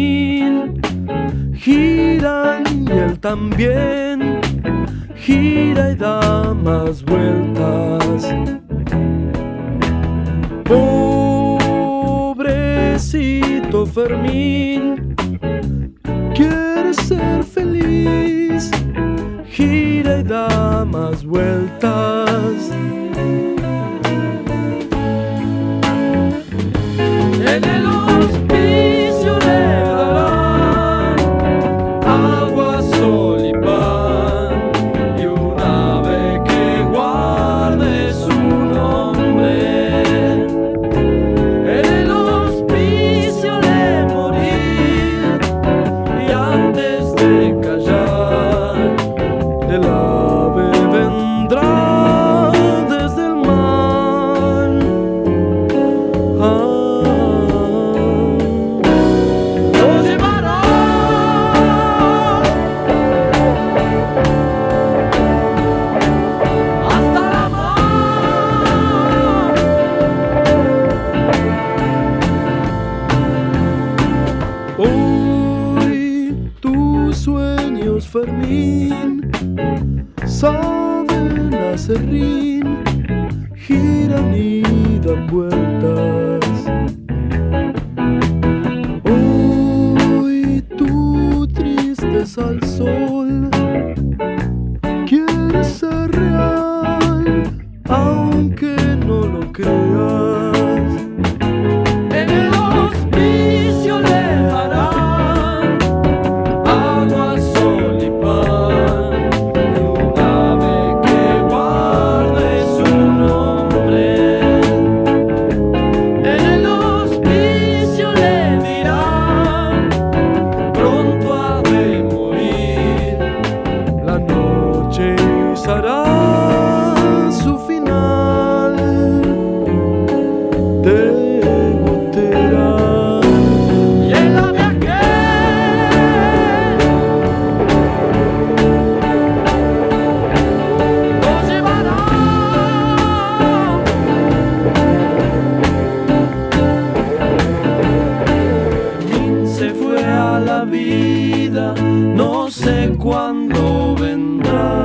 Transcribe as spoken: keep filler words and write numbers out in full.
Fermín giran y él también gira y da más vueltas. Pobrecito Fermín, quiere ser feliz, gira y da más vueltas. En el hospicio le darán agua, sol y pan, y un ave que guarde su nombre. En el hospicio le morir, y antes de callar, el ave vendrá desde el mar. Ah. Hoy tus sueños, Fermín, saben a serrín, giran y dan vueltas. Hoy tu tristeza al sol quiere ser real, aunque no lo creas. En el hospicio le darán agua, sol y pan, y un ave que guarde su nombre. En el hospicio le dirán, pronto ha de morir, la noche será su final. De gotera. Y el ave aquel lo llevará. Fermín se fue a la vida, no sé cuándo vendrá.